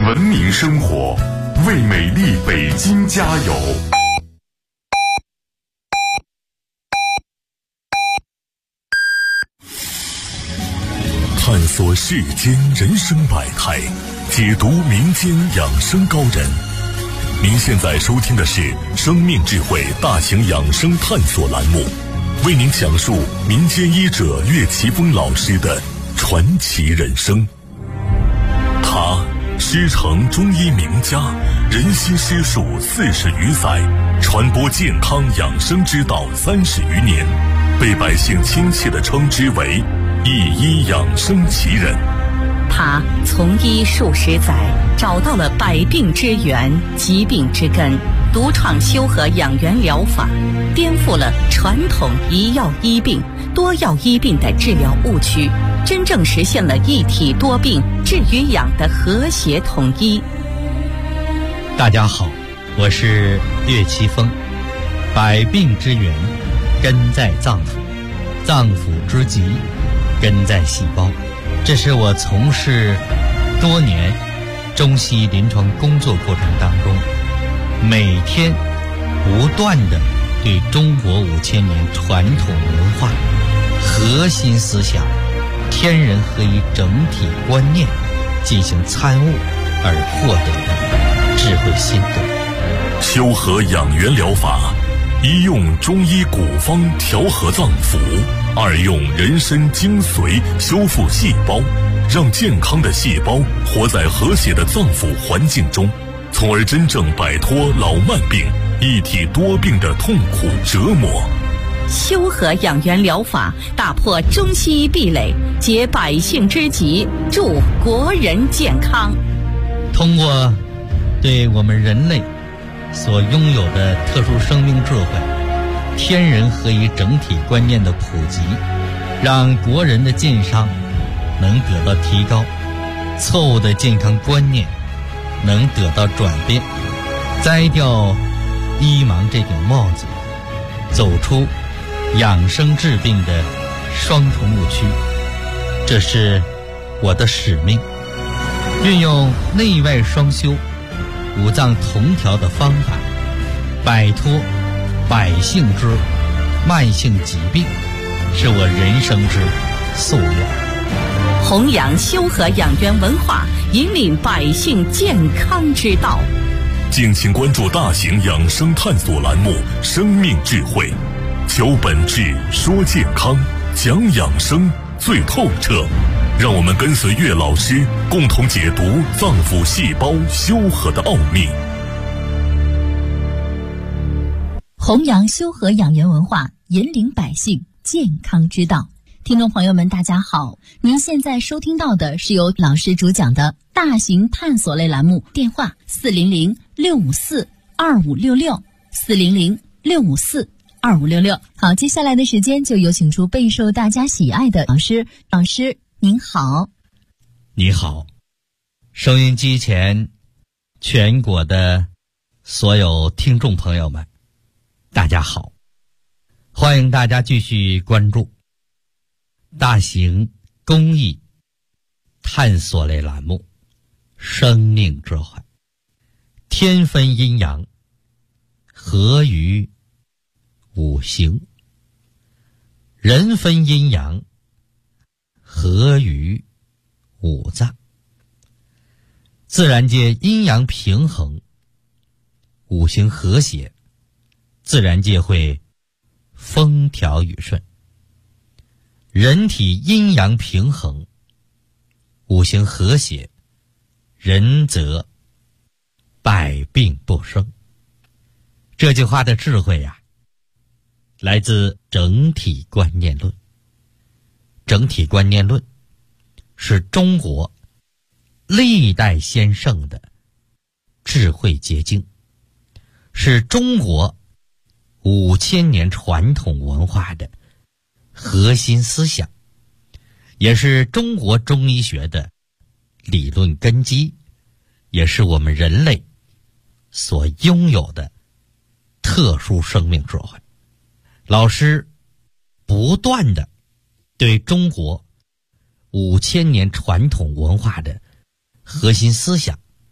文明生活，为美丽北京加油。 探索世间人生百态，解读民间养生高人。您现在收听的是生命智慧大型养生探索栏目，为您讲述民间医者岳奇峰老师的传奇人生。他师承中医名家，人心师术40余载，传播健康养生之道30余年，被百姓亲切地称之为一医养生奇人。 他从医数十载，找到了百病之源、疾病之根，独创修和养元疗法，颠覆了传统一药医病、多药医病的治疗误区，真正实现了一体多病、治与养的和谐统一。 大家好，我是岳奇峰。百病之源根在脏腑，脏腑之疾根在细胞。这是我从事多年中西医临床工作过程当中，每天不断地对中国5000年传统文化核心思想天人合一整体观念进行参悟而获得的智慧心得。 修和养元疗法，一用中医古方调和脏腑，二用人参精髓修复细胞，让健康的细胞活在和谐的脏腑环境中，从而真正摆脱老慢病、一体多病的痛苦折磨。 修和养元疗法打破中西医壁垒，解百姓之急，助国人健康。 通过对我们人类所拥有的特殊生命智慧、天人合一整体观念的普及，让国人的健康能得到提高，错误的健康观念能得到转变，摘掉医盲这顶帽子，走出养生治病的双重误区。这是我的使命，运用内外双修、五脏同调的方法，摆脱百姓之慢性疾病，是我人生之夙愿。 弘扬修和养元文化，引领百姓健康之道。 敬请关注大型养生探索栏目《生命智慧》，求本质，说健康，讲养生最透彻。让我们跟随岳老师，共同解读脏腑细胞修和的奥秘。 弘扬修和养元文化，引领百姓健康之道。听众朋友们大家好，您现在收听到的是由老师主讲的大型探索类栏目，电话400-654-2566 400-654-2566。好，接下来的时间就有请出备受大家喜爱的老师。老师您好。 你好，收音机前全国的所有听众朋友们大家好，欢迎大家继续关注大型公益探索类栏目《生命智慧》。天分阴阳，合于五行；人分阴阳，合于五脏。自然界阴阳平衡，五行和谐，自然界会风调雨顺。人体阴阳平衡，五行和谐，人则百病不生。这句话的智慧呀，来自整体观念论。整体观念论是中国历代先圣的智慧结晶，是中国5000年传统文化的核心思想，也是中国中医学的理论根基，也是我们人类所拥有的特殊生命智慧。老师不断的对中国5000年传统文化的核心思想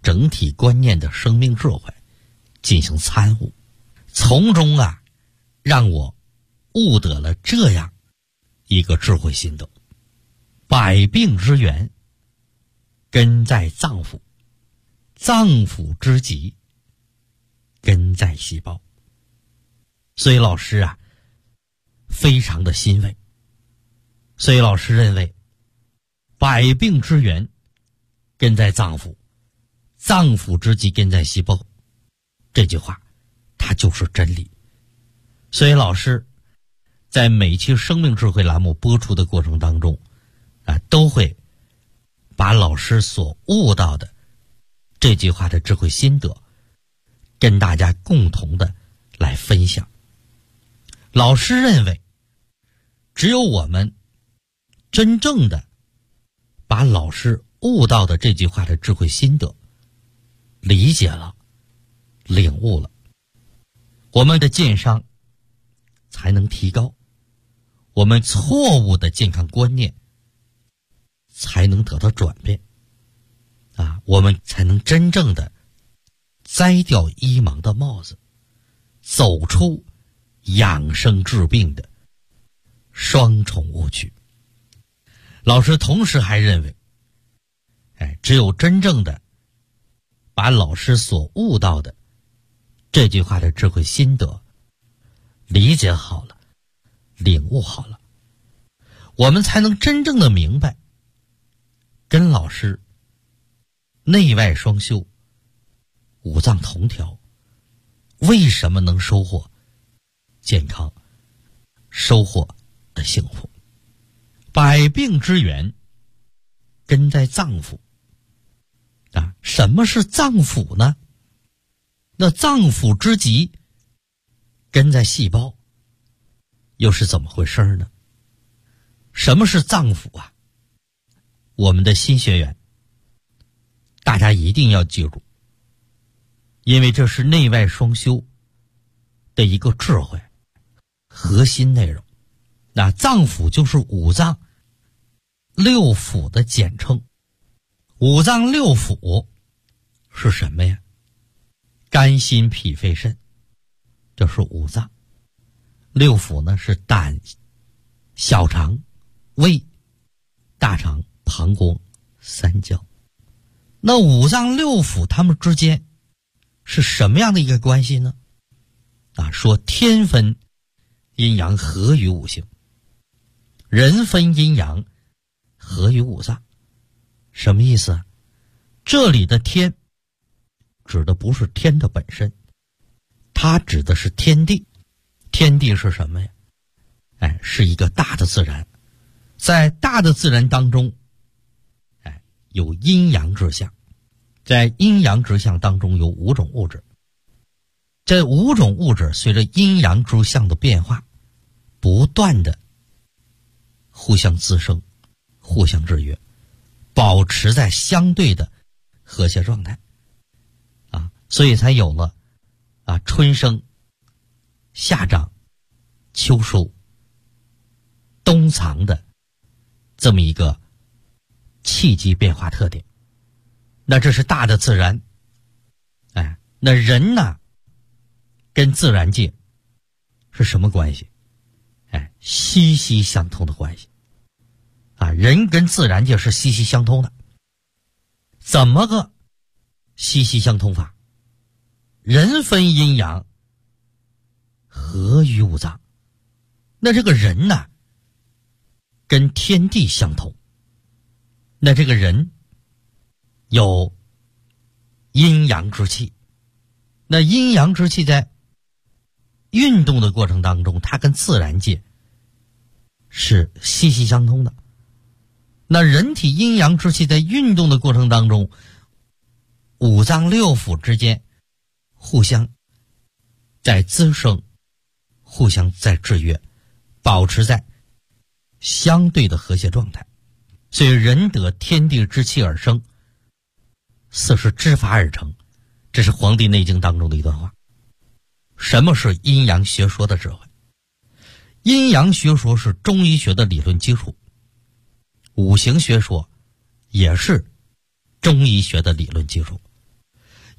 整体观念的生命智慧进行参悟，从中让我悟得了这样一个智慧心得：百病之源根在脏腑，脏腑之疾根在细胞。所以老师非常的欣慰。所以老师认为，百病之源根在脏腑，脏腑之疾根在细胞，这句话它就是真理。所以老师在每期生命智慧栏目播出的过程当中都会把老师所悟到的这句话的智慧心得跟大家共同的来分享。老师认为，只有我们真正的把老师悟到的这句话的智慧心得理解了、领悟了，我们的健商才能提高，我们错误的健康观念才能得到转变我们才能真正的摘掉医盲的帽子，走出养生治病的双重误区。老师同时还认为，只有真正的把老师所悟到的这句话的智慧心得理解好了、领悟好了，我们才能真正的明白，跟老师内外双修、五脏同调，为什么能收获健康、收获的幸福。百病之源根在脏腑什么是脏腑呢？那脏腑之疾根在细胞，又是怎么回事呢？什么是脏腑我们的新学员大家一定要记住，因为这是内外双修的一个智慧核心内容。那脏腑就是五脏六腑的简称。五脏六腑是什么呀？肝心脾肺肾，这是五脏。六腑呢是胆、小肠、胃、大肠、膀胱、三焦。那五脏六腑它们之间是什么样的一个关系呢？说天分阴阳合于五行，人分阴阳合于五脏。什么意思这里的天指的不是天的本身，它指的是天地。天地是什么呀？是一个大的自然。在大的自然当中有阴阳之象，在阴阳之象当中有五种物质。这五种物质随着阴阳之象的变化不断的互相滋生、互相制约，保持在相对的和谐状态所以才有了春生、夏长、秋收、冬藏的这么一个气机变化特点。那这是大的自然。那人呢跟自然界是什么关系？息息相通的关系人跟自然界是息息相通的。怎么个息息相通法？人分阴阳合于五脏。那这个人呢跟天地相通。那这个人有阴阳之气。那阴阳之气在运动的过程当中，它跟自然界是息息相通的。那人体阴阳之气在运动的过程当中，五脏六腑之间互相在滋生，互相在制约，保持在相对的和谐状态。所以人得天地之气而生，四是之法而成。这是《黄帝内经》当中的一段话。什么是阴阳学说的智慧？阴阳学说是中医学的理论基础，五行学说也是中医学的理论基础。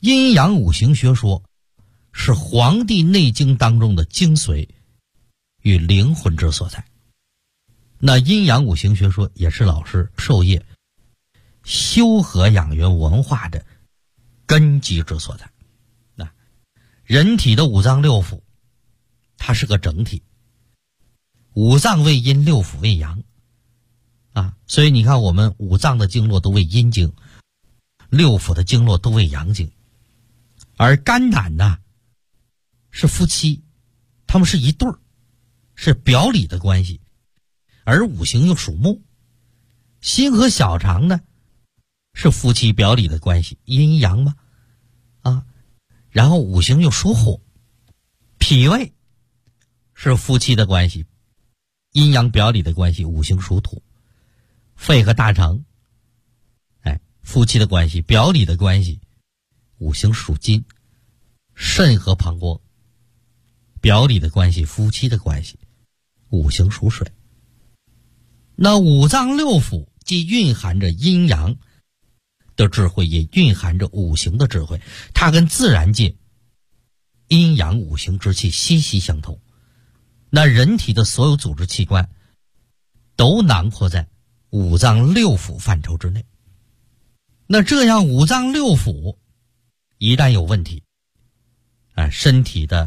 阴阳五行学说是《黄帝内经》当中的精髓与灵魂之所在。那阴阳五行学说也是老师授业修和养元文化的根基之所在。那人体的五脏六腑它是个整体，五脏为阴，六腑为阳啊，所以你看我们五脏的经络都为阴经，六腑的经络都为阳经。而肝胆呢是夫妻，他们是一对儿，是表里的关系。而五行又属木，心和小肠呢是夫妻表里的关系，阴阳嘛啊，然后五行又属火，脾胃是夫妻的关系，阴阳表里的关系，五行属土。肺和大肠夫妻的关系，表里的关系，五行属金。肾和膀胱表里的关系，夫妻的关系，五行属水。那五脏六腑既蕴含着阴阳的智慧，也蕴含着五行的智慧，它跟自然界阴阳五行之气息息相通。那人体的所有组织器官都囊括在五脏六腑范畴之内。那这样五脏六腑一旦有问题身体的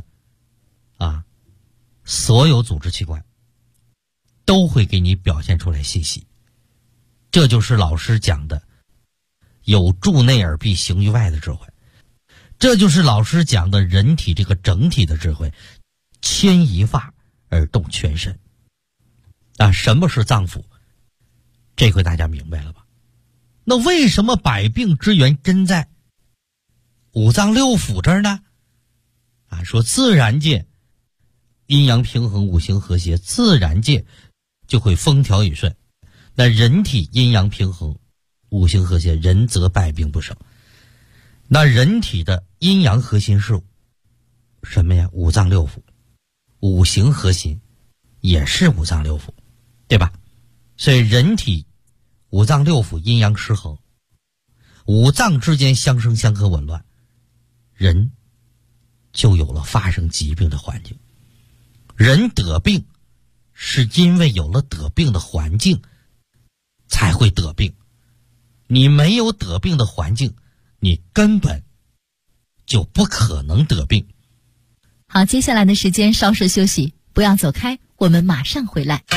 所有组织器官都会给你表现出来信息。这就是老师讲的有助内而必行于外的智慧，这就是老师讲的人体这个整体的智慧，牵一发而动全身什么是脏腑？这回大家明白了吧？那为什么百病之源真在五脏六腑这儿呢？说自然界阴阳平衡，五行和谐，自然界就会风调雨顺。那人体阴阳平衡，五行和谐，人则百病不生。那人体的阴阳核心是什么呀？五脏六腑。五行核心也是五脏六腑，对吧？所以人体五脏六腑阴阳失衡，五脏之间相生相克紊乱，人就有了发生疾病的环境。人得病是因为有了得病的环境才会得病，你没有得病的环境，你根本就不可能得病。 好，接下来的时间稍事休息，不要走开，我们马上回来。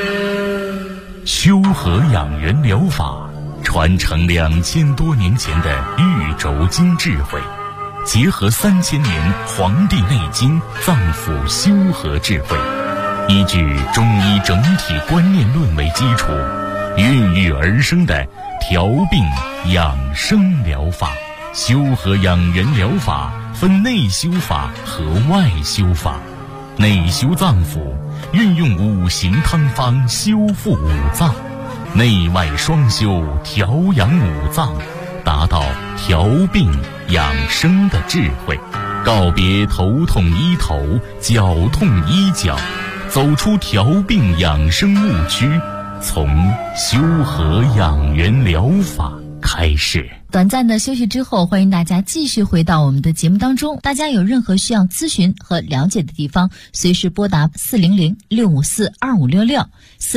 修和养元疗法传承2000多年前的玉轴经智慧，结合3000年《黄帝内经》脏腑修和智慧，依据中医整体观念论为基础，孕育而生的调病养生疗法。修和养元疗法分内修法和外修法。内修脏腑，运用五行汤方修复五脏；内外双修，调养五脏，达到调病养生的智慧。告别头痛医头，脚痛医脚，走出调病养生误区，从修和养元疗法开始。 短暂的休息之后，欢迎大家继续回到我们的节目当中。大家有任何需要咨询和了解的地方，随时拨打400-654-2566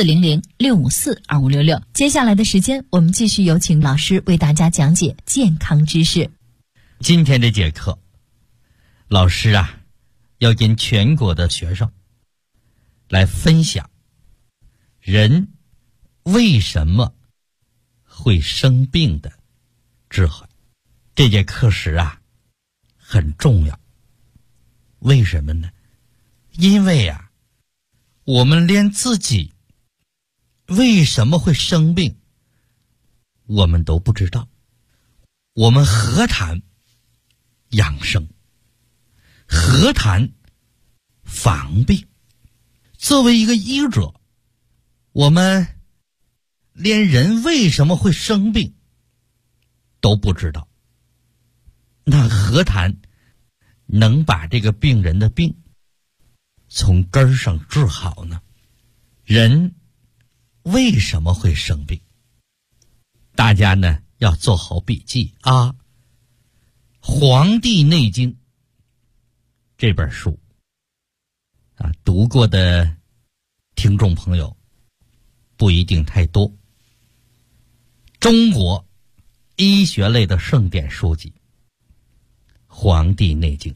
400-654-2566。接下来的时间，我们继续有请老师为大家讲解健康知识。 今天这节课，老师要跟全国的学生来分享人为什么会生病的智慧。这节课时很重要。为什么呢？因为我们连自己为什么会生病我们都不知道，我们何谈养生，何谈防病？作为一个医者，我们连人为什么会生病都不知道，那何谈能把这个病人的病从根儿上治好呢？人为什么会生病？大家呢要做好笔记啊。《 黄帝内经》这本书读过的听众朋友不一定太多。中国医学类的圣典书籍《黄帝内经》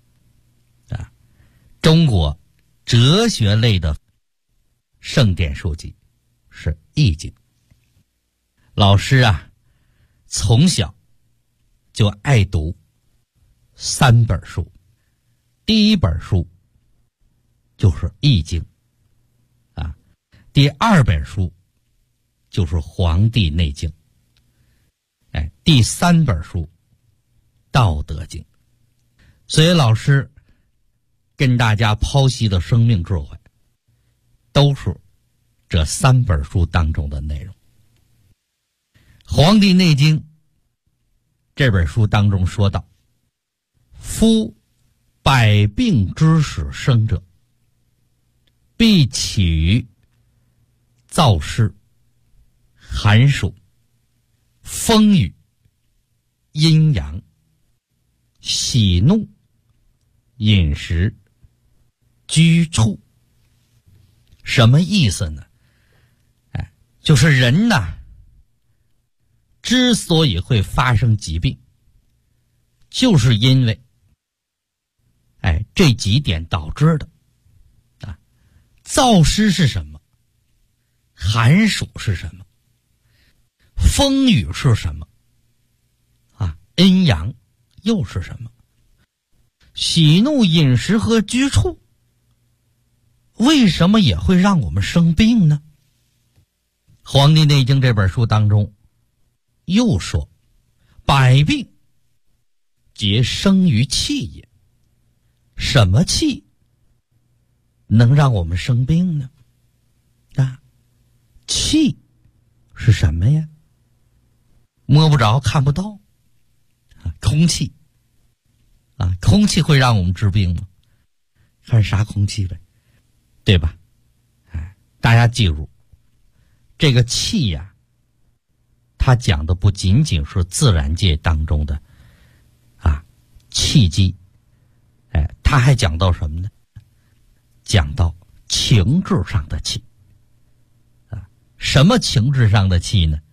中国哲学类的圣典书籍是《易经》。老师从小就爱读3本书，第一本书就是《易经》第2本书就是《黄帝内经》，第3本书《道德经》。所以老师跟大家剖析的生命智慧都是这3本书当中的内容。《黄帝内经》这本书当中说到，夫百病之始生者，必起于燥湿、寒暑、风雨、阴阳、喜怒、饮食、居处。什么意思呢？就是人之所以会发生疾病，就是因为这几点导致的。燥湿是什么？寒暑是什么？风雨是什么？阴阳又是什么？喜怒饮食和居处为什么也会让我们生病呢？《黄帝内经》这本书当中又说，百病皆生于气也。什么气能让我们生病呢？气是什么呀？摸不着看不到空气空气会让我们治病吗？看啥空气呗，对吧？大家记住，这个气它讲的不仅仅是自然界当中的气机，它还讲到什么呢？讲到情志上的气。什么情志上的气呢？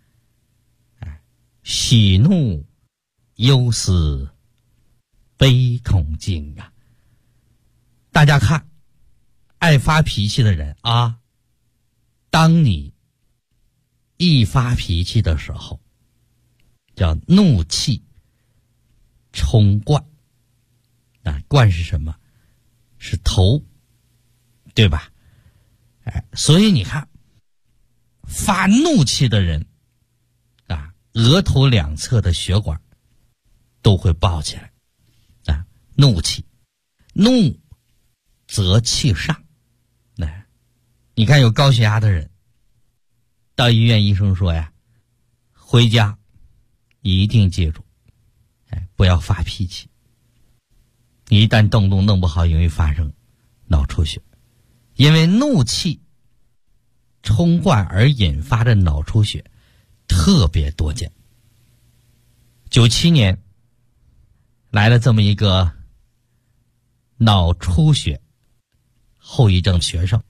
喜怒忧思悲恐惊大家看，爱发脾气的人当你一发脾气的时候，叫怒气冲冠。冠是什么？是头，对吧？所以你看，发怒气的人额头两侧的血管都会爆起来怒气，怒则气上。你看有高血压的人到医院，医生说回家一定记住不要发脾气，一旦动弄不好，容易发生脑出血。因为怒气冲冠而引发的脑出血特别多见。97年来了这么一个脑出血后遗症学生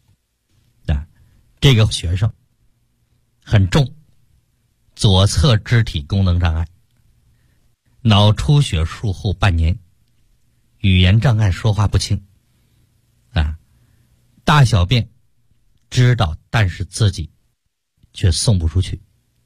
这个学生很重，左侧肢体功能障碍，脑出血术后半年，语言障碍，说话不清大小便知道，但是自己却送不出去。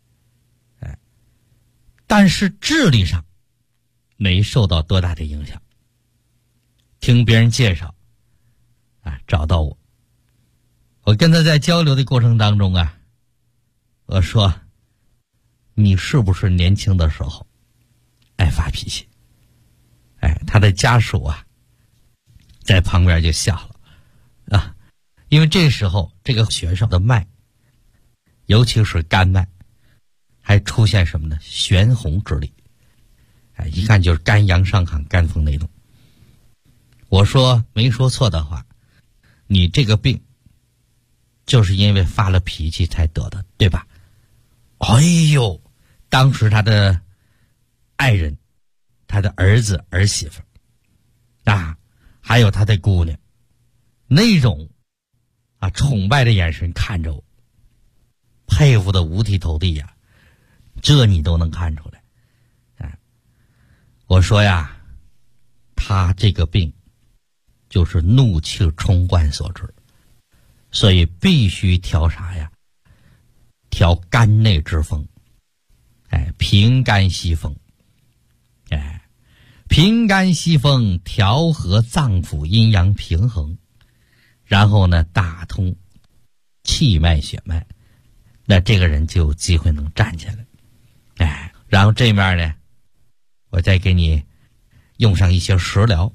但是智力上没受到多大的影响。听别人介绍找到我，我跟他在交流的过程当中我说你是不是年轻的时候爱发脾气？他的家属在旁边就笑了因为这时候这个学生的脉，尤其是肝脉，还出现什么呢？悬红之力，一看就是肝阳上亢，肝风内动。我说没说错的话，你这个病就是因为发了脾气才得的，对吧？哎呦，当时他的爱人他的儿子儿媳妇还有他的姑娘，那种崇拜的眼神看着我，佩服的五体投地呀，这你都能看出来。我说呀，他这个病就是怒气冲冠所致，所以必须调啥呀？调肝内之风，平肝息风，平肝息风，调和脏腑阴阳平衡，然后呢，打通气脉血脉，那这个人就有机会能站起来。然后这面呢，我再给你用上一些食疗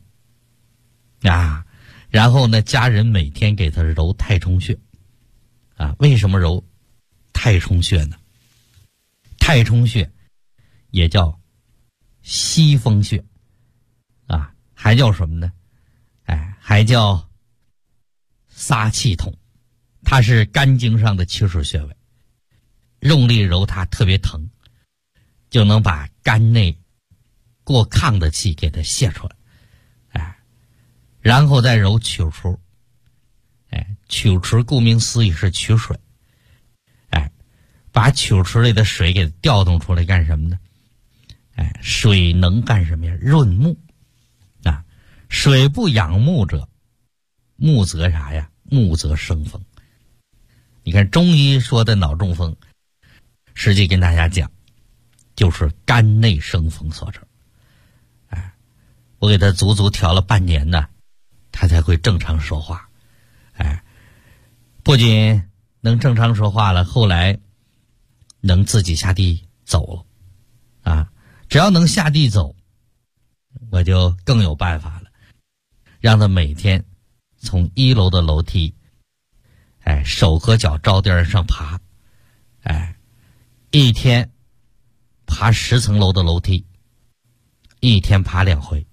然后呢，家人每天给他揉太冲穴为什么揉太冲穴呢？太冲穴也叫息风穴还叫什么呢？还叫撒气筒，它是肝经上的起始穴位，用力揉它特别疼，就能把肝内过亢的气给它泄出来。然后再揉曲池，曲池顾名思义是取水，把曲池里的水给调动出来干什么呢？水能干什么呀？润目水不养目者，目则啥呀？目则生风。你看中医说的脑中风，实际跟大家讲，就是肝内生风所致。我给他足足调了半年呢，他才会正常说话。不仅能正常说话了，后来能自己下地走了只要能下地走，我就更有办法了，让他每天从1楼的楼梯手和脚着地上爬，一天爬10层楼的楼梯，一天爬2回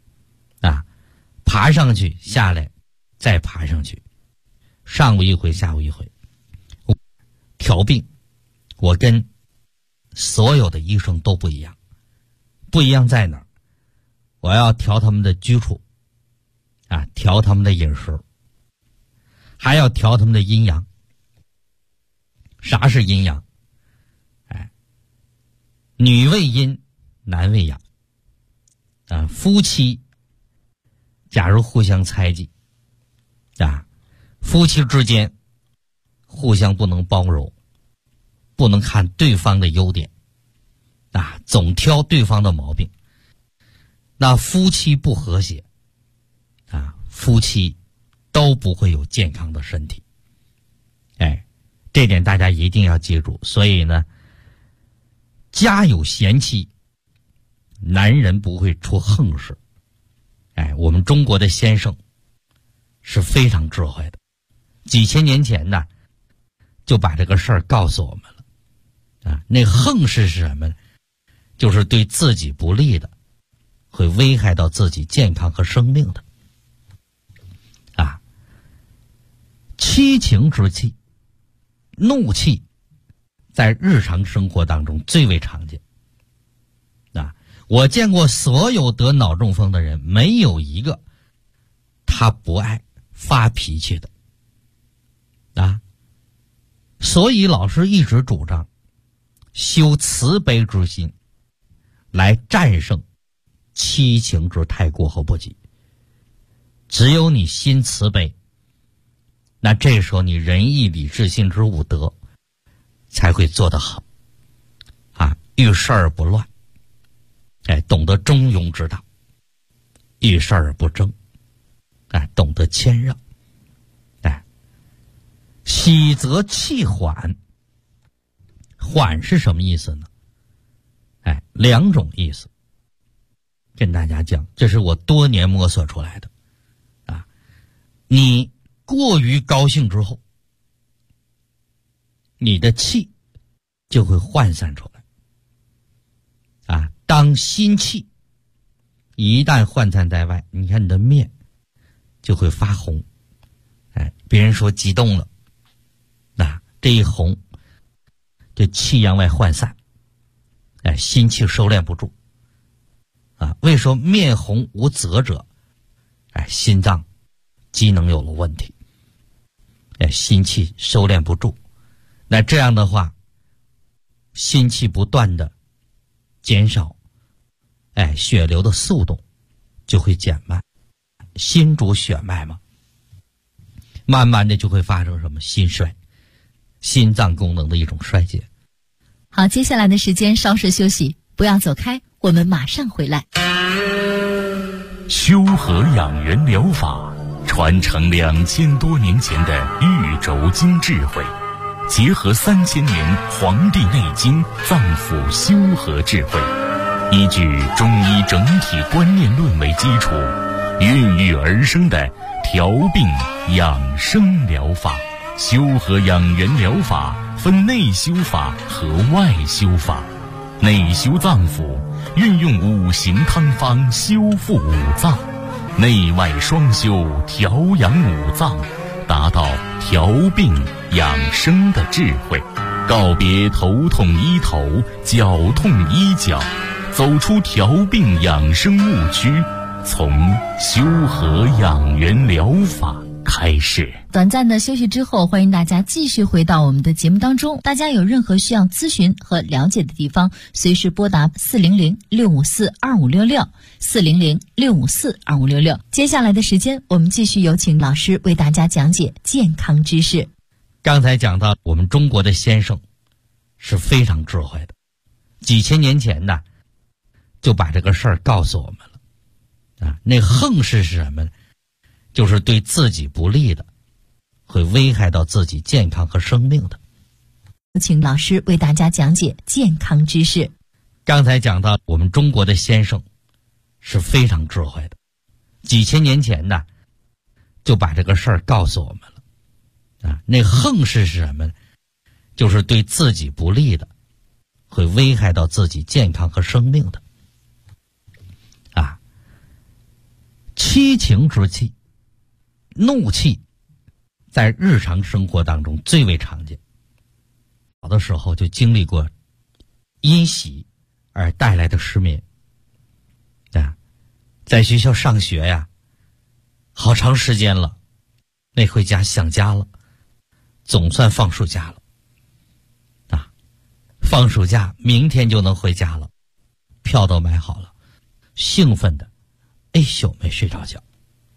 爬上去下来再爬上去，上午1回下午1回。调病我跟所有的医生都不一样，不一样在哪儿？我要调他们的居处调他们的饮食，还要调他们的阴阳。啥是阴阳？女为阴，男为阳夫妻假如互相猜忌夫妻之间互相不能包容，不能看对方的优点总挑对方的毛病，那夫妻不和谐夫妻都不会有健康的身体。这点大家一定要记住。所以呢，家有贤妻，男人不会出横事。我们中国的先生是非常智慧的，几千年前呢就把这个事儿告诉我们了那横事是什么呢？就是对自己不利的，会危害到自己健康和生命的七情之气，怒气在日常生活当中最为常见我见过所有得脑中风的人，没有一个他不爱发脾气的所以老师一直主张修慈悲之心，来战胜七情之太过和不及。只有你心慈悲，那这时候你仁义礼智信之五德才会做得好遇事而不乱，懂得中庸之道，遇事而不争，懂得谦让，喜则气缓。缓是什么意思呢？2种意思，跟大家讲，这是我多年摸索出来的你过于高兴之后，你的气就会涣散出来当心气一旦涣散在外，你看你的面就会发红别人说激动了这一红，这气阳外涣散心气收敛不住为说面红无泽者，心脏机能有了问题，心气收敛不住。那这样的话，心气不断的减少，血流的速度就会减慢。心主血脉嘛，慢慢的就会发生什么心衰，心脏功能的一种衰竭。 好，接下来的时间稍事休息，不要走开，我们马上回来。 修和养元疗法传承2000多年前的玉轴经智慧，结合3000年《黄帝内经》脏腑修和智慧，依据中医整体观念论为基础，孕育而生的调病养生疗法。修和养元疗法分内修法和外修法。内修脏腑，运用5行汤方修复五脏；内外双修，调养五脏，达到调病养生的智慧。告别头痛医头，脚痛医脚，走出调病养生误区，从修和养元疗法开始。 短暂的休息之后，欢迎大家继续回到我们的节目当中。大家有任何需要咨询和了解的地方，随时拨打400-654-2566 400-654-2566。接下来的时间，我们继续有请老师为大家讲解健康知识。 刚才讲到我们中国的先生是非常智慧的，几千年前呢就把这个事儿告诉我们了。那横是什么呢？就是对自己不利的，会危害到自己健康和生命的。 请老师为大家讲解健康知识。 刚才讲到我们中国的先生是非常智慧的，几千年前呢就把这个事儿告诉我们了。那横是什么呢？就是对自己不利的，会危害到自己健康和生命的。七情之气，怒气在日常生活当中最为常见。小的时候就经历过因喜而带来的失眠。在学校上学呀，好长时间了，没回家，想家了，总算放暑假了。放暑假明天就能回家了，票都买好了，兴奋的一宿没睡着觉。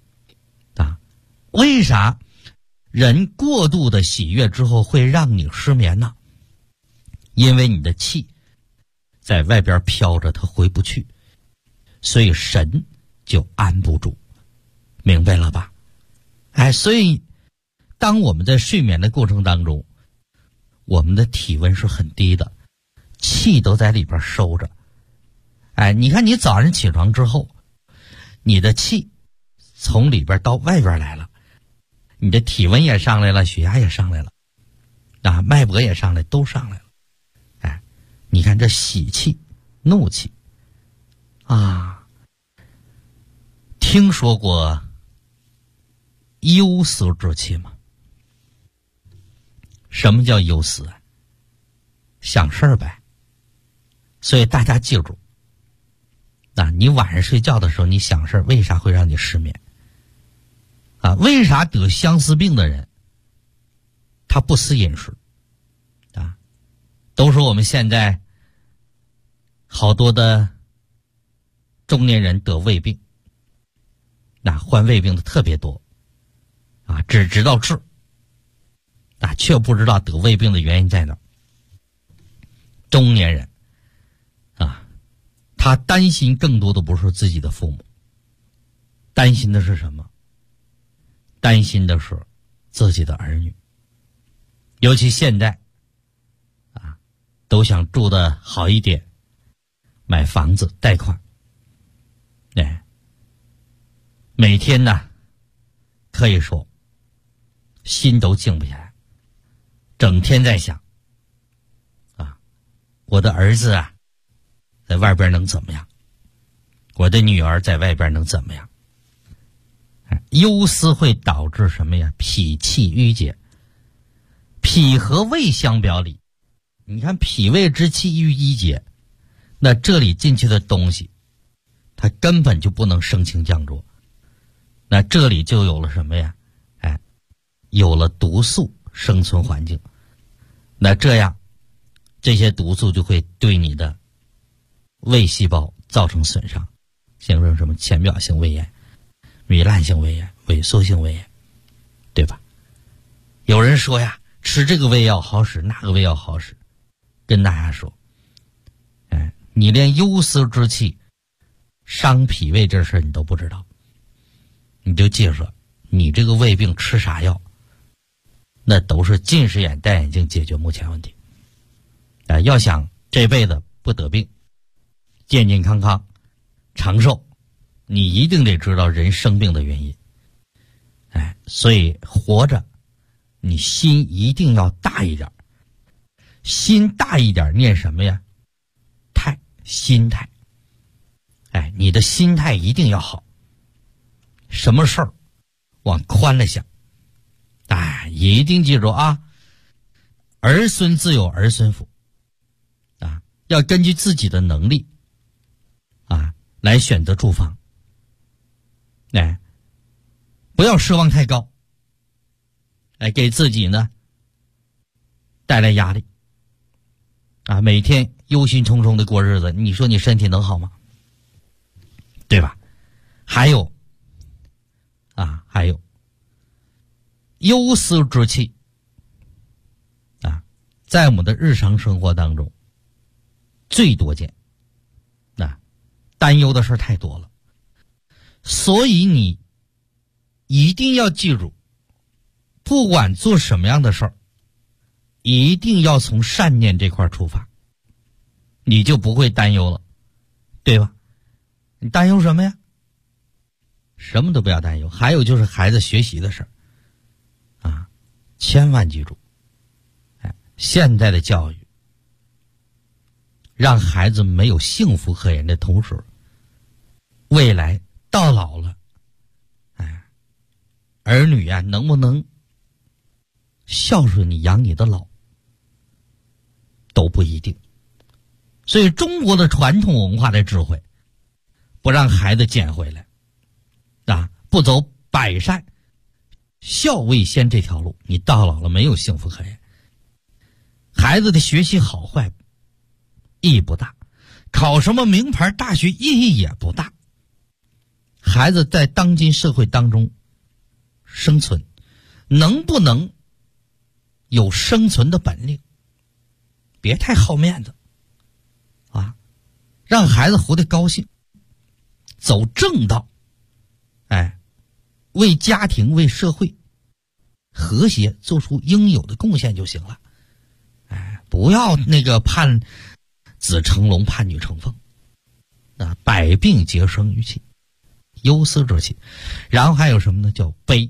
为啥人过度的喜悦之后会让你失眠呢？因为你的气在外边飘着，它回不去，所以神就安不住，明白了吧？所以当我们在睡眠的过程当中，我们的体温是很低的，气都在里边收着。你看你早上起床之后，你的气从里边到外边来了，你的体温也上来了，血压也上来了，脉搏也上来，都上来了。你看这喜气、怒气听说过忧思之气吗？什么叫忧思啊？想事儿呗。所以大家记住，你晚上睡觉的时候你想事儿，为啥会让你失眠？为啥得相思病的人他不思饮食？都说我们现在好多的中年人得胃病，患胃病的特别多，只知道治，却不知道得胃病的原因在哪儿。中年人他担心更多的不是自己的父母，担心的是什么？担心的是自己的儿女。尤其现在都想住得好一点，买房子贷款，每天呢可以说心都静不下来，整天在想我的儿子在外边能怎么样，我的女儿在外边能怎么样。忧思会导致什么呀？脾气郁结。脾和胃相表里，你看脾胃之气郁结，那这里进去的东西它根本就不能升清降浊。那这里就有了什么呀？有了毒素生存环境。那这样这些毒素就会对你的胃细胞造成损伤，形成什么浅表性胃炎、糜烂性胃炎、萎缩性胃炎，对吧？有人说呀，吃这个胃药好使，那个胃药好使，跟大家说，你连忧思之气伤脾胃这事你都不知道，你就记住，你这个胃病吃啥药，那都是近视眼戴眼镜解决目前问题。要想这辈子不得病，健健康康长寿，你一定得知道人生病的原因。所以活着你心一定要大一点，心大一点念什么呀？心态。你的心态一定要好，什么事儿往宽了想。一定记住啊，儿孙自有儿孙福要根据自己的能力来选择住房。不要奢望太高，给自己呢带来压力每天忧心忡忡的过日子，你说你身体能好吗？对吧？还有忧思之气在我们的日常生活当中最多见。担忧的事太多了，所以你一定要记住，不管做什么样的事儿，一定要从善念这块出发，你就不会担忧了，对吧？你担忧什么呀？什么都不要担忧。还有就是孩子学习的事儿千万记住，现在的教育让孩子没有幸福可言的同时，未来到老了儿女能不能孝顺你养你的老都不一定。所以中国的传统文化的智慧，不让孩子捡回来不走百善孝为先这条路，你到老了没有幸福可言。孩子的学习好坏意义不大，考什么名牌大学意义也不大。孩子在当今社会当中生存，能不能有生存的本领，别太好面子让孩子活得高兴，走正道，为家庭为社会和谐做出应有的贡献就行了。不要那个盼子成龙盼女成凤百病皆生于气，忧思之气。然后还有什么呢？叫悲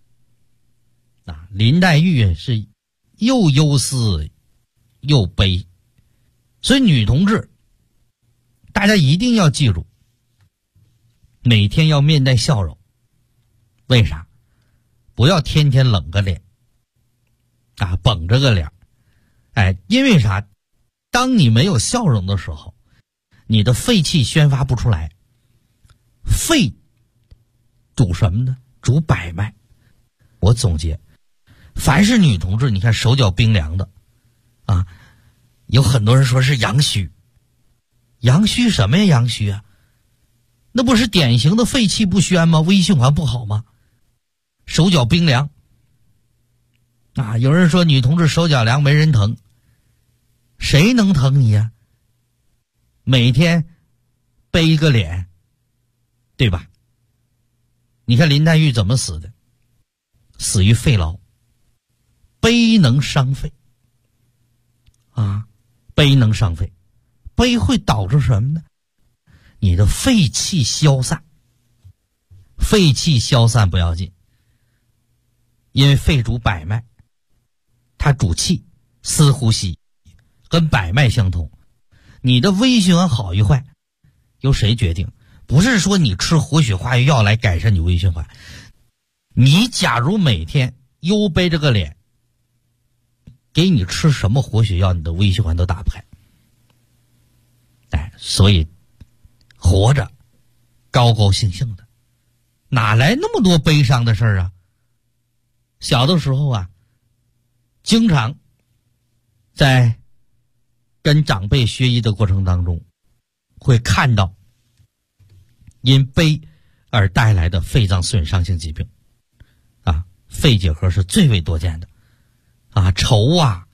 林黛玉是又忧思又悲。所以女同志大家一定要记住，每天要面带笑容。为啥？不要天天冷个脸绷着个脸。因为啥？当你没有笑容的时候，你的肺气宣发不出来。肺主什么呢？主百脉。我总结，凡是女同志，你看手脚冰凉的有很多人说是阳虚。阳虚什么呀？阳虚那不是典型的肺气不宣吗？微循环不好吗？手脚冰凉有人说女同志手脚凉没人疼，谁能疼你呀？每天背一个脸，对吧？你看林黛玉怎么死的？死于肺痨。悲能伤肺悲能伤肺。悲会导致什么呢？你的肺气消散。肺气消散不要紧，因为肺主百脉，它主气，司呼吸，跟百脉相通。你的微循环好与坏由谁决定？不是说你吃活血化瘀药来改善你微循环。你假如每天又背着个脸，给你吃什么活血药，你的微循环都打不开。所以活着高高兴兴的，哪来那么多悲伤的事儿啊？小的时候啊，经常在跟长辈学医的过程当中，会看到因悲而带来的肺脏损伤性疾病啊，肺结核是最为多见的啊。愁啊，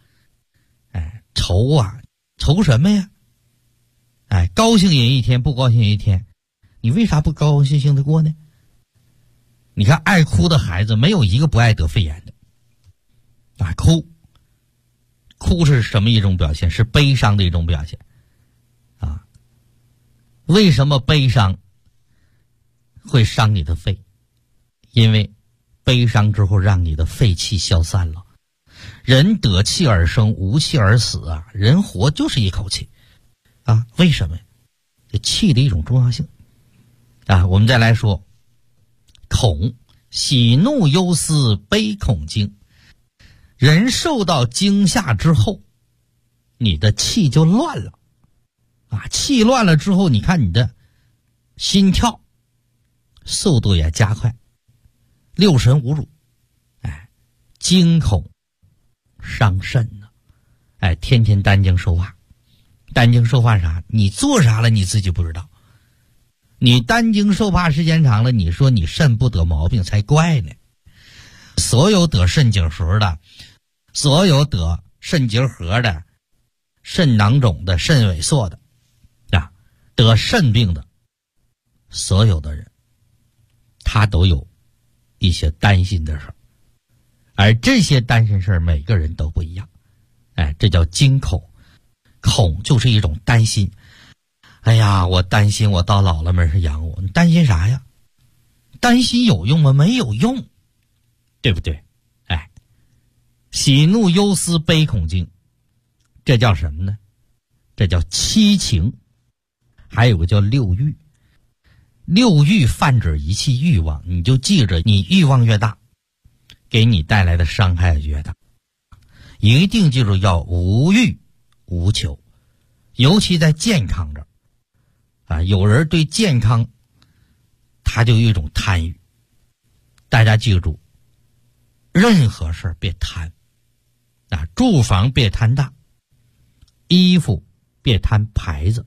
愁什么呀？高兴也一天，不高兴也一天，你为啥不高高兴兴的过呢？你看爱哭的孩子没有一个不爱得肺炎的啊。哭是什么一种表现？是悲伤的一种表现啊。为什么悲伤会伤你的肺？因为悲伤之后让你的肺气消散了。人得气而生，无气而死啊。人活就是一口气啊。为什么？这气的一种重要性啊。我们再来说恐，喜怒忧思悲恐惊。人受到惊吓之后，你的气就乱了啊。气乱了之后，你看你的心跳速度也加快，六神无主，惊恐伤肾呢。天天担惊受怕。担惊受怕啥？你做啥了你自己不知道。你担惊受怕时间长了，你说你肾不得毛病才怪呢。所有得肾结核的，所有得肾结核的，肾囊肿的，肾萎缩的啊，得肾病的所有的人，他都有一些担心的事儿，而这些担心事儿每个人都不一样。这叫惊恐。恐就是一种担心。哎呀，我担心我到老了没人养我。你担心啥呀？担心有用吗？没有用，对不对？喜怒忧思悲恐惊，这叫什么呢？这叫七情。还有个叫六欲。六欲泛指一切欲望，你就记着，你欲望越大，给你带来的伤害越大。一定记住要无欲无求，尤其在健康这儿有人对健康他就有一种贪欲。大家记住，任何事别贪住房别贪大，衣服别贪牌子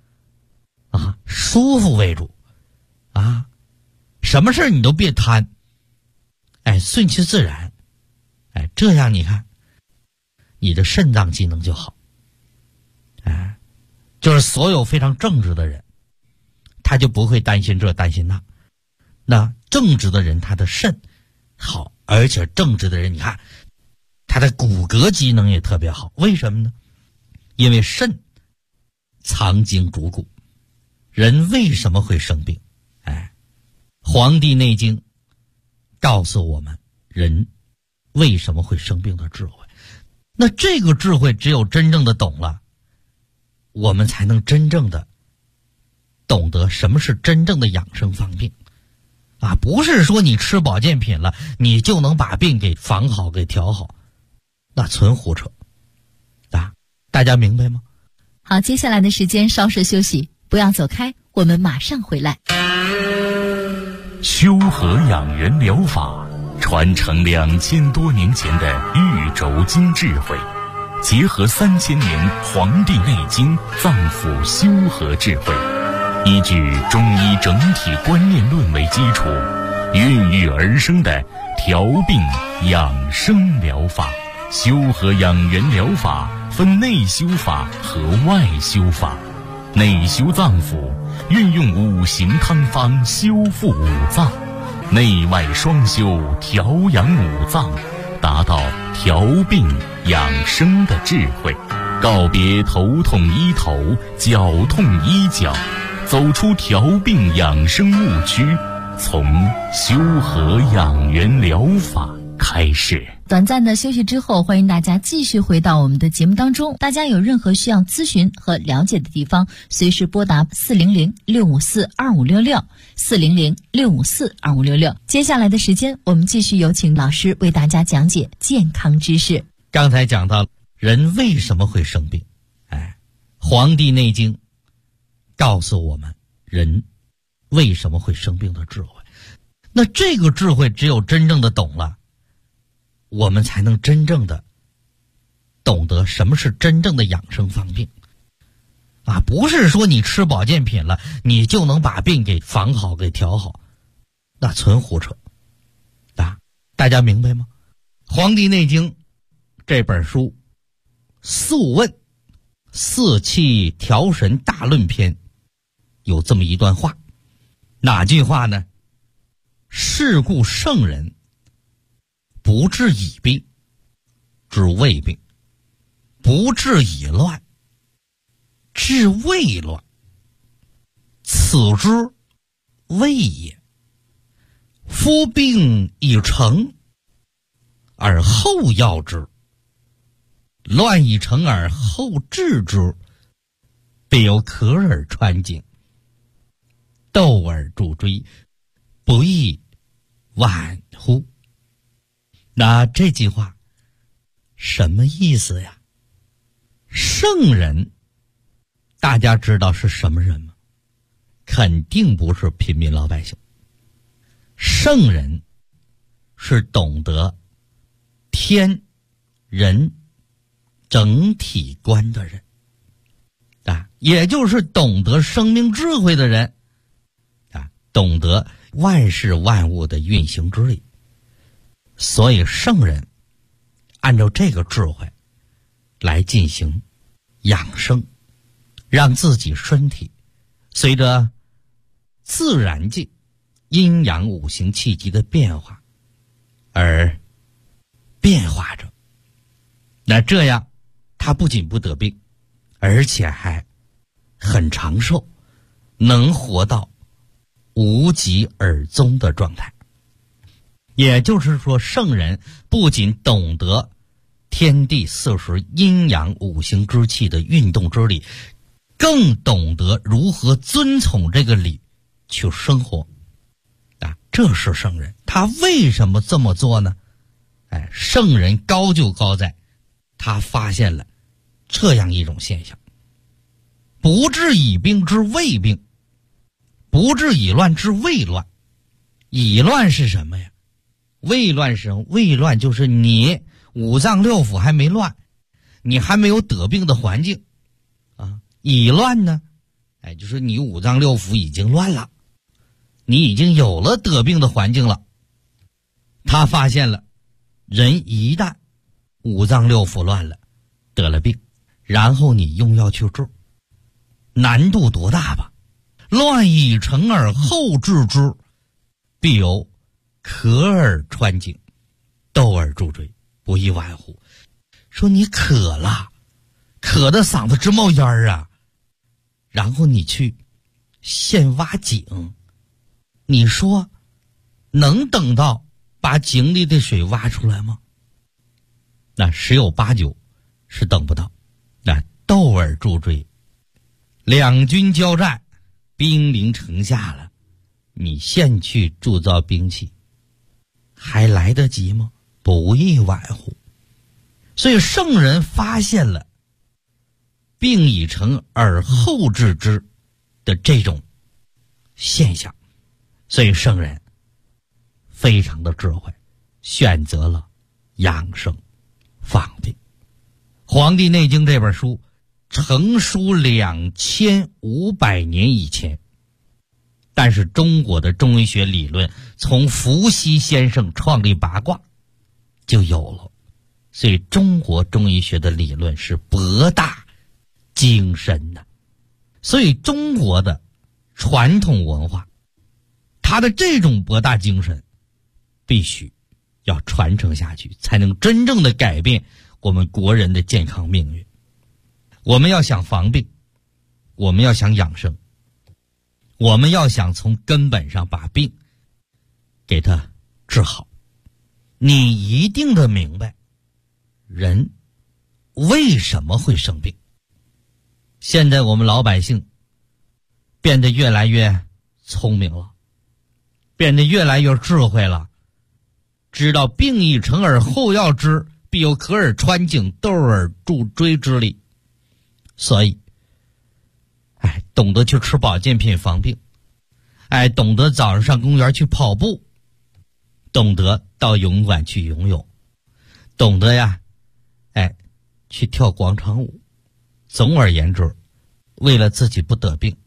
舒服为主什么事你都别贪，顺其自然，这样你看你的肾脏机能就好。就是所有非常正直的人，他就不会担心这担心那。那正直的人他的肾好，而且正直的人你看他的骨骼机能也特别好。为什么呢？因为肾藏精主骨。人为什么会生病？黄帝内经告诉我们人为什么会生病的智慧。那这个智慧只有真正的懂了，我们才能真正的懂得什么是真正的养生防病不是说你吃保健品了你就能把病给防好给调好，那纯胡扯大家明白吗？ 好，接下来的时间稍事休息，不要走开，我们马上回来。 修和养元疗法传承2000多年前的玉轴经智慧，结合3000年《黄帝内经》脏腑修和智慧，依据中医整体观念论为基础，孕育而生的调病养生疗法。修和养元疗法分内修法和外修法。内修脏腑，运用5行汤方修复5脏；内外双修，调养5脏，达到调病养生的智慧。告别头痛医头，脚痛医脚，走出调病养生误区，从修和养元疗法开始。 短暂的休息之后，欢迎大家继续回到我们的节目当中。大家有任何需要咨询和了解的地方，随时拨打400-654-2566 400-654-2566。接下来的时间，我们继续有请老师为大家讲解健康知识。 刚才讲到人为什么会生病，黄帝内经告诉我们人为什么会生病的智慧。那这个智慧只有真正的懂了，我们才能真正的懂得什么是真正的养生防病啊！不是说你吃保健品了，你就能把病给防好、给调好，那纯胡扯啊！大家明白吗？《黄帝内经》这本书《素问·四气调神大论篇》有这么一段话，哪句话呢？是故圣人不治已病，治未病；不治已乱，治未乱。此之谓也。夫病已成而后药之，乱已成而后治之，必有咳而穿颈，窦而助椎，不亦晚乎？那这句话什么意思呀？圣人大家知道是什么人吗？肯定不是平民老百姓。圣人是懂得天人整体观的人啊，也就是懂得生命智慧的人啊，懂得万事万物的运行之理。所以圣人按照这个智慧来进行养生，让自己身体随着自然界阴阳五行气机的变化而变化着。那这样他不仅不得病，而且还很长寿，能活到无疾而终的状态。也就是说，圣人不仅懂得天地四时阴阳五行之气的运动之理，更懂得如何遵从这个理去生活啊，这是圣人。他为什么这么做呢？圣人高就高在他发现了这样一种现象：不治已病之未病，不治已乱之未乱。已乱是什么呀？未乱是什么？未乱就是你五脏六腑还没乱，你还没有得病的环境啊。已乱呢，就是你五脏六腑已经乱了，你已经有了得病的环境了。他发现了，人一旦五脏六腑乱了，得了病，然后你用药去治，难度多大吧？乱已成而后治之，必有咳而穿颈，窦而助椎，不亦晚乎？说你渴了，渴得嗓子直冒烟啊，然后你去现挖井，你说能等到把井里的水挖出来吗？那十有八九是等不到。那窦而助椎，两军交战，兵临城下了，你现去铸造兵器，还来得及吗？不亦晚乎？所以圣人发现了病已成而后治之的这种现象，所以圣人非常的智慧，选择了养生防病。《黄帝内经》这本书成书2500年以前，但是中国的中医学理论从伏羲先生创立八卦就有了，所以中国中医学的理论是博大精深的。所以中国的传统文化，它的这种博大精深必须要传承下去，才能真正的改变我们国人的健康命运。我们要想防病，我们要想养生，我们要想从根本上把病给它治好，你一定得明白人为什么会生病。现在我们老百姓变得越来越聪明了，变得越来越智慧了，知道病已成而后药之，必有咳而穿颈，窦而助椎之理。所以懂得去吃保健品防病， 懂得早上上公园去跑步，懂得到泳馆去游泳，懂得呀，去跳广场舞。总而言之，为了自己不得病，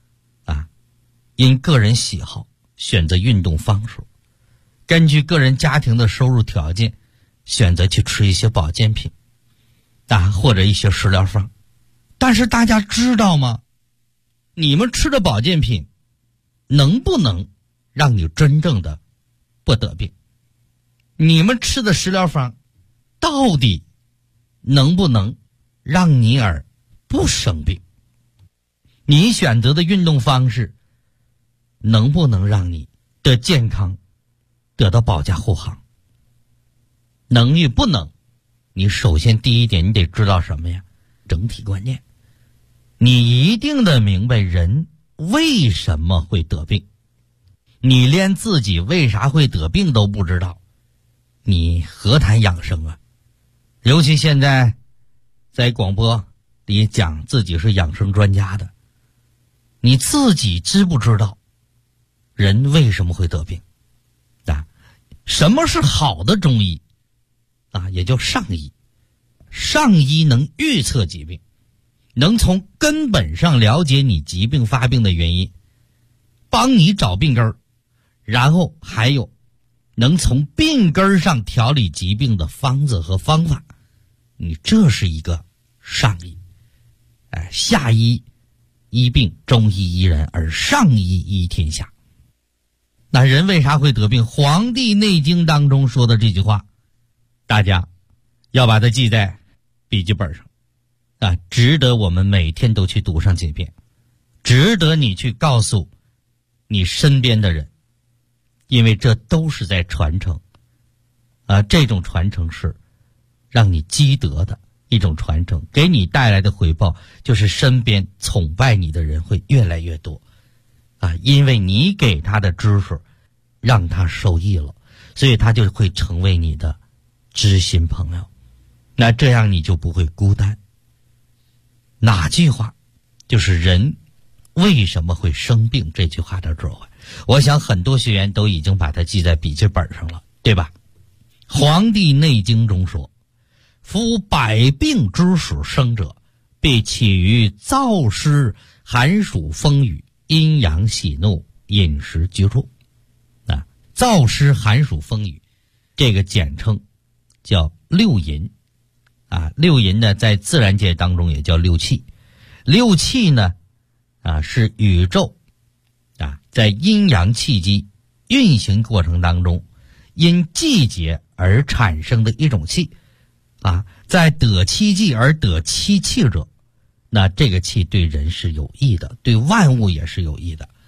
因个人喜好选择运动方式，根据个人家庭的收入条件，选择去吃一些保健品，或者一些食疗方。但是大家知道吗？你们吃的保健品能不能让你真正的不得病？你们吃的食疗方到底能不能让你而不生病？你选择的运动方式能不能让你的健康得到保驾护航？能与不能，你首先第一点你得知道什么呀？整体观念。你一定得明白人为什么会得病。你连自己为啥会得病都不知道，你何谈养生啊？尤其现在在广播里讲自己是养生专家的，你自己知不知道人为什么会得病？什么是好的中医？也叫上医。上医能预测疾病，能从根本上了解你疾病发病的原因，帮你找病根儿，然后还有能从病根上调理疾病的方子和方法。你这是一个上医。下医医病，中医医人，而上医医天下。那人为啥会得病？《黄帝内经》当中说的这句话，大家要把它记在笔记本上值得我们每天都去读上几遍，值得你去告诉你身边的人，因为这都是在传承这种传承是让你积德的一种传承，给你带来的回报就是身边崇拜你的人会越来越多因为你给他的知识让他受益了，所以他就会成为你的知心朋友。那这样你就不会孤单。哪句话？就是人为什么会生病这句话的智慧。我想很多学员都已经把它记在笔记本上了，对吧？《黄帝内经》中说，夫百病之始生者，必起于燥湿寒暑风雨阴阳喜怒饮食居住。燥湿寒暑风雨这个简称叫六淫六淫呢在自然界当中也叫六气。六气呢是宇宙在阴阳气机运行过程当中因季节而产生的一种气在得其季而得其气者，那这个气对人是有益的，对万物也是有益的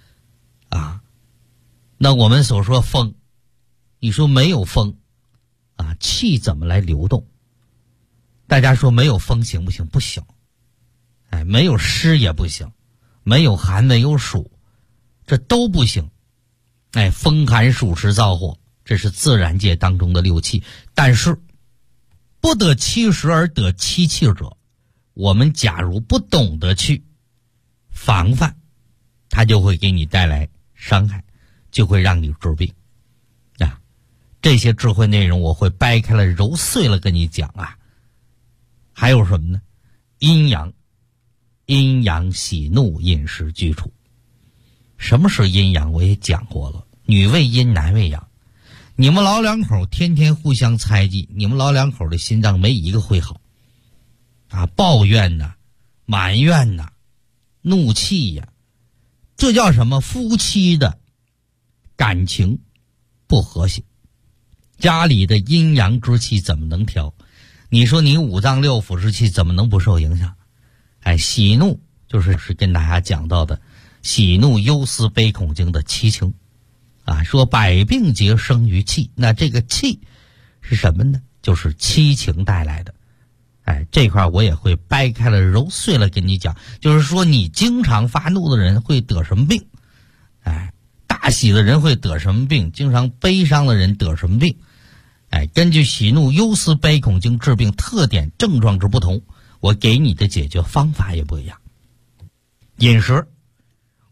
那我们所说风，你说没有风气怎么来流动？大家说没有风行不行？不行。没有湿也不行，没有寒没有暑，这都不行。风寒暑湿燥火，这是自然界当中的六气。但是不得其时而得其气者，我们假如不懂得去防范，它就会给你带来伤害，就会让你治病这些智慧内容我会掰开了揉碎了跟你讲还有什么呢？阴阳喜怒饮食居处。什么是阴阳？我也讲过了，女为阴，男为阳。你们老两口天天互相猜忌，你们老两口的心脏没一个会好抱怨埋怨怒气这叫什么？夫妻的感情不和谐，家里的阴阳之气怎么能调？你说你五脏六腑之气怎么能不受影响？喜怒就是跟大家讲到的喜怒忧思悲恐惊的七情说百病皆生于气。那这个气是什么呢？就是七情带来的。这块我也会掰开了揉碎了跟你讲，就是说你经常发怒的人会得什么病，大喜的人会得什么病，经常悲伤的人得什么病。根据喜怒忧思悲恐惊治病特点症状之不同，我给你的解决方法也不一样。饮食，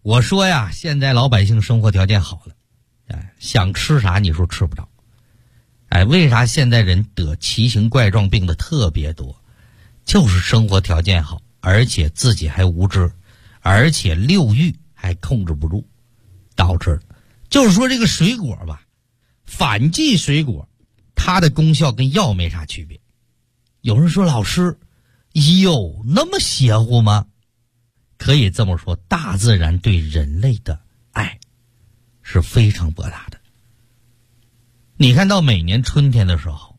我说呀，现在老百姓生活条件好了，想吃啥你说吃不着。为啥现在人得奇形怪状病的特别多？就是生活条件好，而且自己还无知，而且六欲还控制不住，导致的。就是说这个水果吧，反季水果它的功效跟药没啥区别。有人说老师，有那么邪乎吗？可以这么说，大自然对人类的爱是非常博大的。你看到每年春天的时候，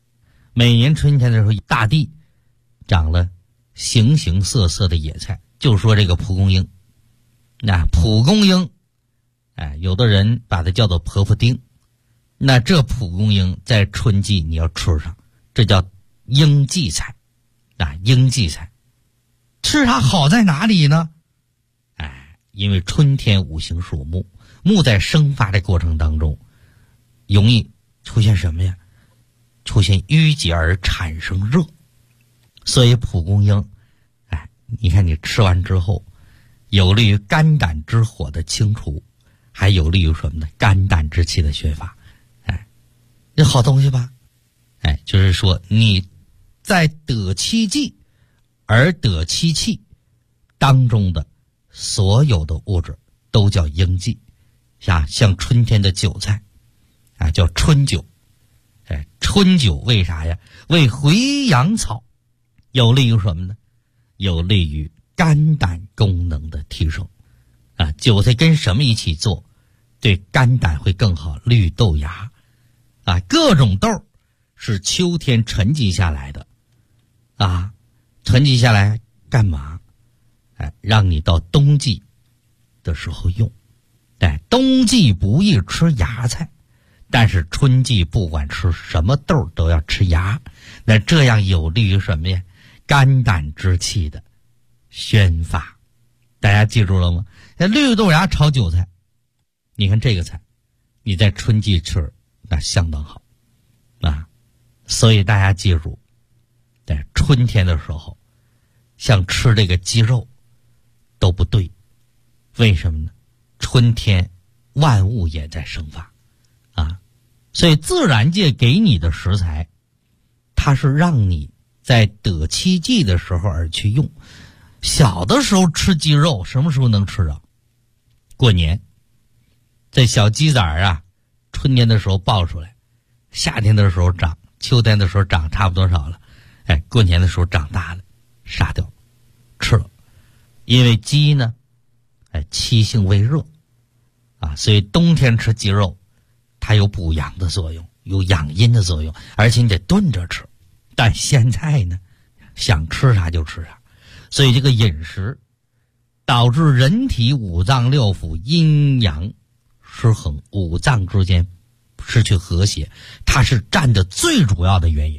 大地长了形形色色的野菜，就说这个蒲公英。那蒲公英，有的人把它叫做婆婆丁。那这蒲公英在春季你要吃上，这叫应季菜。应季菜吃它好在哪里呢？因为春天五行属木，木在生发的过程当中容易出现什么呀？出现淤结而产生热。所以蒲公英你看你吃完之后，有利于肝胆之火的清除，还有利于什么呢？肝胆之气的宣发。这好东西吧？就是说你在得气季而得气气当中的所有的物质都叫应季。像春天的韭菜叫春韭。春韭为啥呀？为回阳草，有利于什么呢？有利于肝胆功能的提升。韭菜跟什么一起做对肝胆会更好？绿豆芽。各种豆是秋天沉积下来的。沉积下来干嘛？让你到冬季的时候用。冬季不宜吃芽菜，但是春季不管吃什么豆都要吃芽。那这样有利于什么呀？肝胆之气的宣发。大家记住了吗？那绿豆芽炒韭菜，你看这个菜你在春季吃那相当好。所以大家记住，在春天的时候像吃这个鸡肉都不对。为什么呢？春天万物也在生发所以自然界给你的食材，它是让你在得气季的时候而去用。小的时候吃鸡肉什么时候能吃到？过年。这小鸡崽春天的时候抱出来，夏天的时候长，秋天的时候长差不多少了，过年的时候长大了，杀掉吃了。因为鸡呢气性为热所以冬天吃鸡肉它有补阳的作用，有养阴的作用，而且你得炖着吃。但现在呢，想吃啥就吃啥。所以这个饮食导致人体五脏六腑阴阳失衡，五脏之间失去和谐，它是占的最主要的原因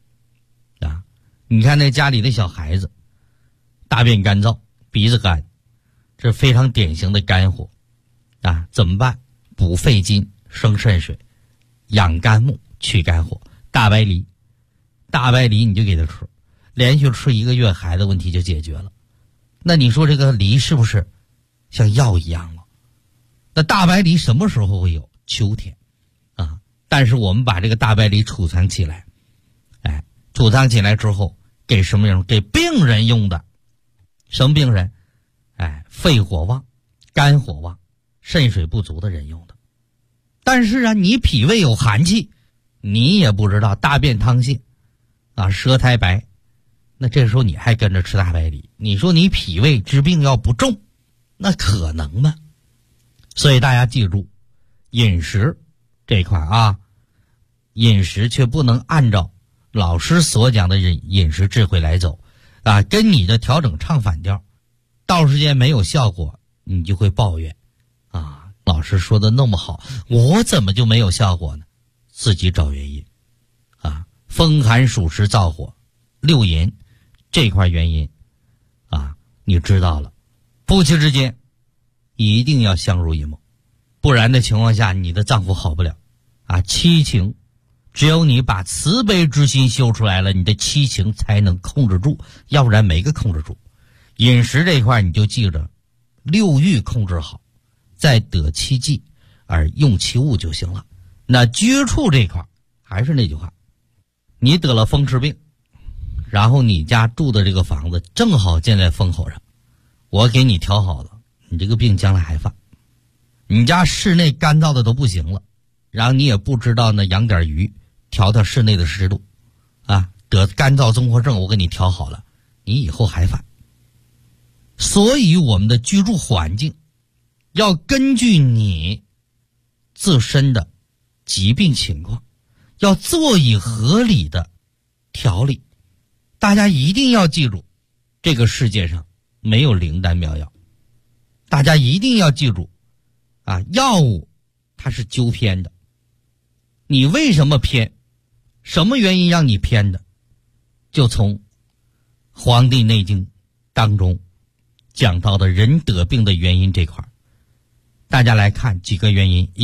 你看那家里的小孩子大便干燥，鼻子干，这非常典型的肝火怎么办？补肺金，生肾水，养肝木，去肝火。大白梨你就给他吃，连续吃1个月，孩子问题就解决了。那你说这个梨是不是像药一样了？那大白梨什么时候会有？秋天但是我们把这个大白梨储藏起来，储藏起来之后给什么人？给病人用的。什么病人？肺火旺，肝火旺，肾水不足的人用的。但是你脾胃有寒气，你也不知道，大便溏泻舌苔白，那这时候你还跟着吃大白梨，你说你脾胃之病要不重，那可能吗？所以大家记住，饮食这块饮食却不能按照老师所讲的饮食智慧来走跟你的调整唱反调，到时间没有效果，你就会抱怨老师说的那么好，我怎么就没有效果呢？自己找原因风寒暑湿燥火六淫这块原因你知道了，夫妻之间一定要相濡以沫，不然的情况下你的脏腑好不了七情，只有你把慈悲之心修出来了，你的七情才能控制住，要不然没个控制住。饮食这一块你就记着， 六欲控制好，再得其剂而用其物就行了。那居处这块还是那句话，你得了风湿病，然后你家住的这个房子正好建在风口上，我给你调好了，你这个病将来还犯。你家室内干燥的都不行了，然后你也不知道呢，养点鱼调调室内的湿度啊，得干燥综合症我给你调好了，你以后还犯。所以我们的居住环境要根据你自身的疾病情况，要做以合理的调理。大家一定要记住，这个世界上没有灵丹妙药。大家一定要记住啊，药物它是纠偏的。你为什么偏？什么原因让你偏的？就从《黄帝内经》当中讲到的人得病的原因这块，大家来看几个原因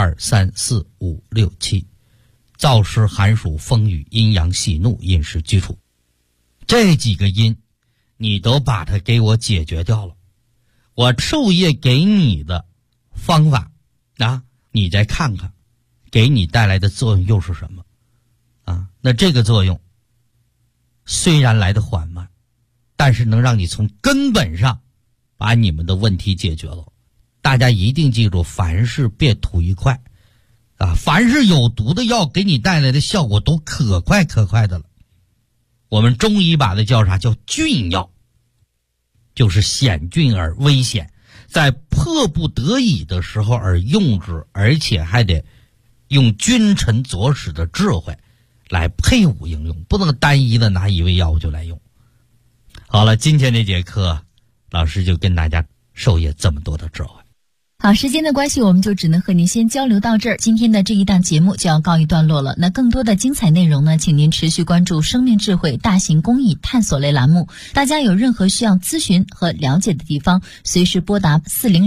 ：1、2、3、4、5、6、7，燥湿寒暑风雨阴阳喜怒饮食居处，这几个因你都把它给我解决掉了。我授业给你的方法啊，你再看看给你带来的作用又是什么啊？那这个作用虽然来得缓慢，但是能让你从根本上把你们的问题解决了。大家一定记住，凡事别图一快啊！凡是有毒的药给你带来的效果都可快的了。我们中医把它叫啥？叫峻药，就是险峻而危险，在迫不得已的时候而用之，而且还得用君臣佐使的智慧来配伍应用，不能单一的拿一味药物就来用。好了，今天这节课老师就跟大家授业这么多的智慧。 好，时间的关系，我们就只能和您先交流到这儿。今天的这一档节目就要告一段落了。那更多的精彩内容呢，请您持续关注生命智慧大型公益探索类栏目。大家有任何需要咨询和了解的地方，随时拨打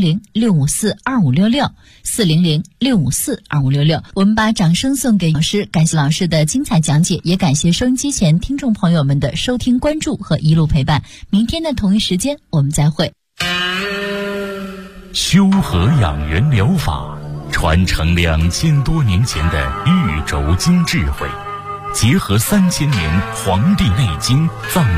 400-654-2566 400-654-2566。我们把掌声送给老师，感谢老师的精彩讲解，也感谢收音机前听众朋友们的收听关注和一路陪伴。明天的同一时间我们再会。 修和养元疗法传承2000多年前的玉轴经智慧，结合3000年《黄帝内经》藏